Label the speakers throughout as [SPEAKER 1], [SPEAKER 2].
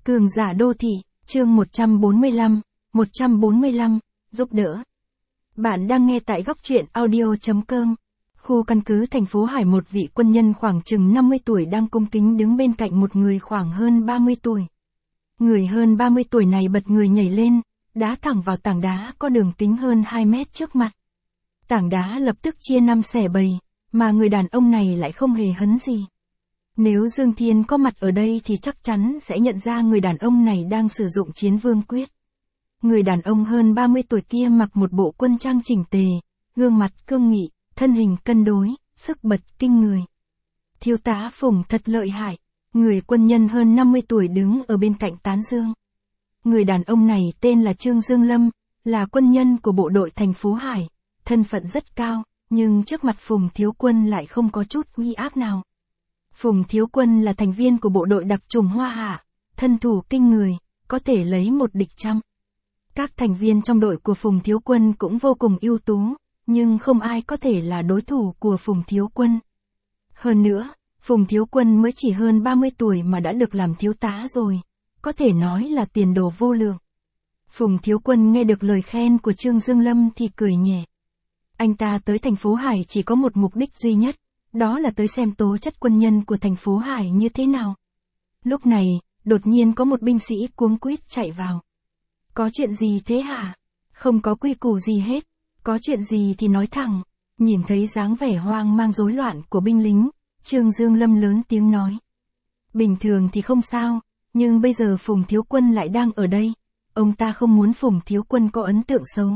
[SPEAKER 1] Cường giả đô thị, chương 145, giúp đỡ. Bạn đang nghe tại góc truyện audio.com. Khu căn cứ thành phố Hải, một vị quân nhân khoảng chừng 50 tuổi đang cung kính đứng bên cạnh một người khoảng hơn 30 tuổi. Người hơn 30 tuổi này bật người nhảy lên, đá thẳng vào tảng đá có đường kính hơn 2 mét trước mặt. Tảng đá lập tức chia 5 xẻ 7, mà người đàn ông này lại không hề hấn gì. Nếu Dương Thiên có mặt ở đây thì chắc chắn sẽ nhận ra người đàn ông này đang sử dụng chiến vương quyết. Người đàn ông hơn 30 tuổi kia mặc một bộ quân trang chỉnh tề, gương mặt cương nghị, thân hình cân đối, sức bật kinh người. Thiếu tá Phùng thật lợi hại. Người quân nhân hơn 50 tuổi đứng ở bên cạnh tán dương. Người đàn ông này tên là Trương Dương Lâm, là quân nhân của bộ đội thành phố Hải, thân phận rất cao, nhưng trước mặt Phùng thiếu quân lại không có chút uy áp nào. Phùng thiếu quân là thành viên của bộ đội đặc chủng Hoa Hạ, thân thủ kinh người, có thể lấy một địch trăm. Các thành viên trong đội của Phùng thiếu quân cũng vô cùng ưu tú, nhưng không ai có thể là đối thủ của Phùng thiếu quân. Hơn nữa, Phùng thiếu quân mới chỉ hơn 30 tuổi mà đã được làm thiếu tá rồi, có thể nói là tiền đồ vô lượng. Phùng thiếu quân nghe được lời khen của Trương Dương Lâm thì cười nhẹ. Anh ta tới thành phố Hải chỉ có một mục đích duy nhất, đó là tới xem tố chất quân nhân của thành phố Hải như thế nào. Lúc này, đột nhiên có một binh sĩ cuống quýt chạy vào. Có chuyện gì thế hả? Không có quy củ gì hết, có chuyện gì thì nói thẳng. Nhìn thấy dáng vẻ hoang mang rối loạn của binh lính, Trương Dương Lâm lớn tiếng nói. Bình thường thì không sao, nhưng bây giờ Phùng thiếu quân lại đang ở đây, ông ta không muốn Phùng thiếu quân có ấn tượng xấu.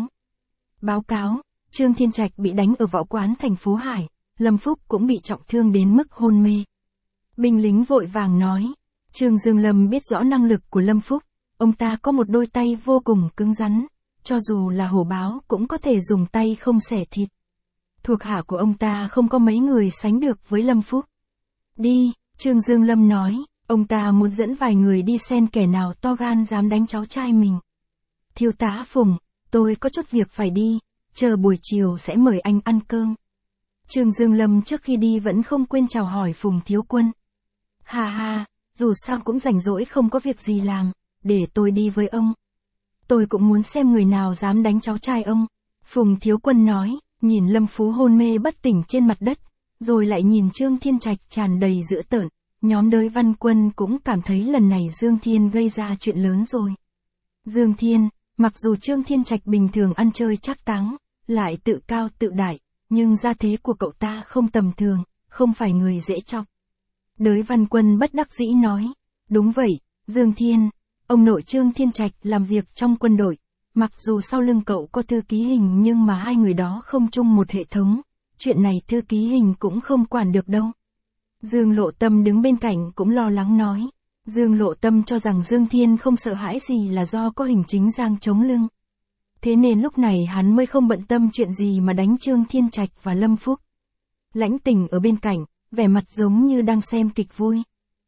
[SPEAKER 1] Báo cáo, Trương Thiên Trạch bị đánh ở võ quán thành phố Hải, Lâm Phúc cũng bị trọng thương đến mức hôn mê. Binh lính vội vàng nói. Trương Dương Lâm biết rõ năng lực của Lâm Phúc, ông ta có một đôi tay vô cùng cứng rắn, cho dù là hổ báo cũng có thể dùng tay không xẻ thịt. Thuộc hạ của ông ta không có mấy người sánh được với Lâm Phúc. Đi, Trương Dương Lâm nói, ông ta muốn dẫn vài người đi xem kẻ nào to gan dám đánh cháu trai mình. Thiếu tá Phùng, tôi có chút việc phải đi, chờ buổi chiều sẽ mời anh ăn cơm. Trương Dương Lâm trước khi đi vẫn không quên chào hỏi Phùng thiếu quân. Hà hà, dù sao cũng rảnh rỗi không có việc gì làm, để tôi đi với ông. Tôi cũng muốn xem người nào dám đánh cháu trai ông. Phùng thiếu quân nói, nhìn Lâm Phú hôn mê bất tỉnh trên mặt đất, rồi lại nhìn Trương Thiên Trạch tràn đầy dữ tợn. Nhóm Đới Văn Quân cũng cảm thấy lần này Dương Thiên gây ra chuyện lớn rồi. Dương Thiên, mặc dù Trương Thiên Trạch bình thường ăn chơi trác táng, lại tự cao tự đại, nhưng gia thế của cậu ta không tầm thường, không phải người dễ chọc. Đới Văn Quân bất đắc dĩ nói, đúng vậy, Dương Thiên, ông nội Trương Thiên Trạch làm việc trong quân đội, mặc dù sau lưng cậu có thư ký Hình nhưng mà hai người đó không chung một hệ thống, chuyện này thư ký Hình cũng không quản được đâu. Dương Lộ Tâm đứng bên cạnh cũng lo lắng nói, Dương Lộ Tâm cho rằng Dương Thiên không sợ hãi gì là do có Hình Chính Giang chống lưng. Thế nên lúc này hắn mới không bận tâm chuyện gì mà đánh Trương Thiên Trạch và Lâm Phúc. Lãnh Tình ở bên cạnh, vẻ mặt giống như đang xem kịch vui.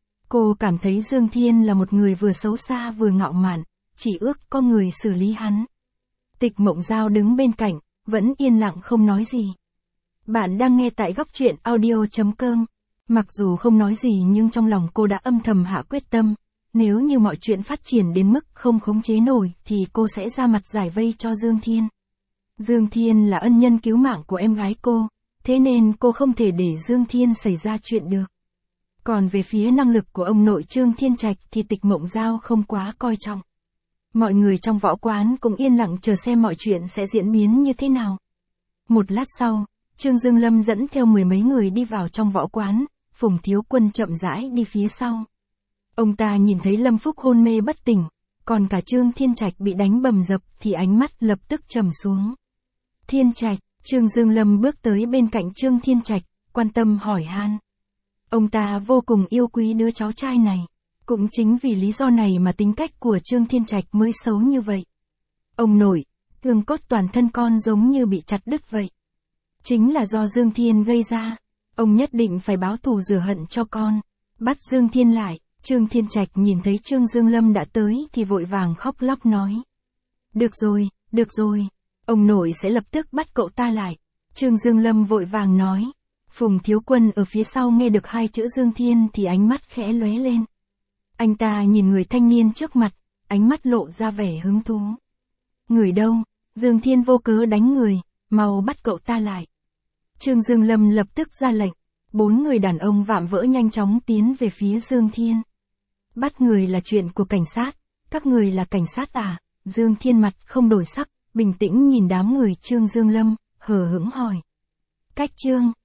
[SPEAKER 1] Cô cảm thấy Dương Thiên là một người vừa xấu xa vừa ngạo mạn, chỉ ước có người xử lý hắn. Tịch Mộng Giao đứng bên cạnh, vẫn yên lặng không nói gì. Bạn đang nghe tại góc truyện audio.com. Mặc dù không nói gì nhưng trong lòng cô đã âm thầm hạ quyết tâm. Nếu như mọi chuyện phát triển đến mức không khống chế nổi thì cô sẽ ra mặt giải vây cho Dương Thiên. Dương Thiên là ân nhân cứu mạng của em gái cô, thế nên cô không thể để Dương Thiên xảy ra chuyện được. Còn về phía năng lực của ông nội Trương Thiên Trạch thì Tịch Mộng Giao không quá coi trọng. Mọi người trong võ quán cũng yên lặng chờ xem mọi chuyện sẽ diễn biến như thế nào. Một lát sau, Trương Dương Lâm dẫn theo mười mấy người đi vào trong võ quán, Phùng thiếu quân chậm rãi đi phía sau. Ông ta nhìn thấy Lâm Phúc hôn mê bất tỉnh, còn cả Trương Thiên Trạch bị đánh bầm dập thì ánh mắt lập tức trầm xuống. Thiên Trạch, Trương Dương Lâm bước tới bên cạnh Trương Thiên Trạch, quan tâm hỏi han. Ông ta vô cùng yêu quý đứa cháu trai này. Cũng chính vì lý do này mà tính cách của Trương Thiên Trạch mới xấu như vậy. Ông nội, xương cốt toàn thân con giống như bị chặt đứt vậy. Chính là do Dương Thiên gây ra. Ông nhất định phải báo thù rửa hận cho con. Bắt Dương Thiên lại. Trương Thiên Trạch nhìn thấy Trương Dương Lâm đã tới thì vội vàng khóc lóc nói. Được rồi, ông nội sẽ lập tức bắt cậu ta lại. Trương Dương Lâm vội vàng nói. Phùng thiếu quân ở phía sau nghe được hai chữ Dương Thiên thì ánh mắt khẽ lóe lên. Anh ta nhìn người thanh niên trước mặt, ánh mắt lộ ra vẻ hứng thú. Người đâu? Dương Thiên vô cớ đánh người, mau bắt cậu ta lại. Trương Dương Lâm lập tức ra lệnh. 4 người đàn ông vạm vỡ nhanh chóng tiến về phía Dương Thiên. Bắt người là chuyện của cảnh sát, các người là cảnh sát à? Dương Thiên mặt không đổi sắc, bình tĩnh nhìn đám người Trương Dương Lâm, hờ hững hỏi. Cách Trương,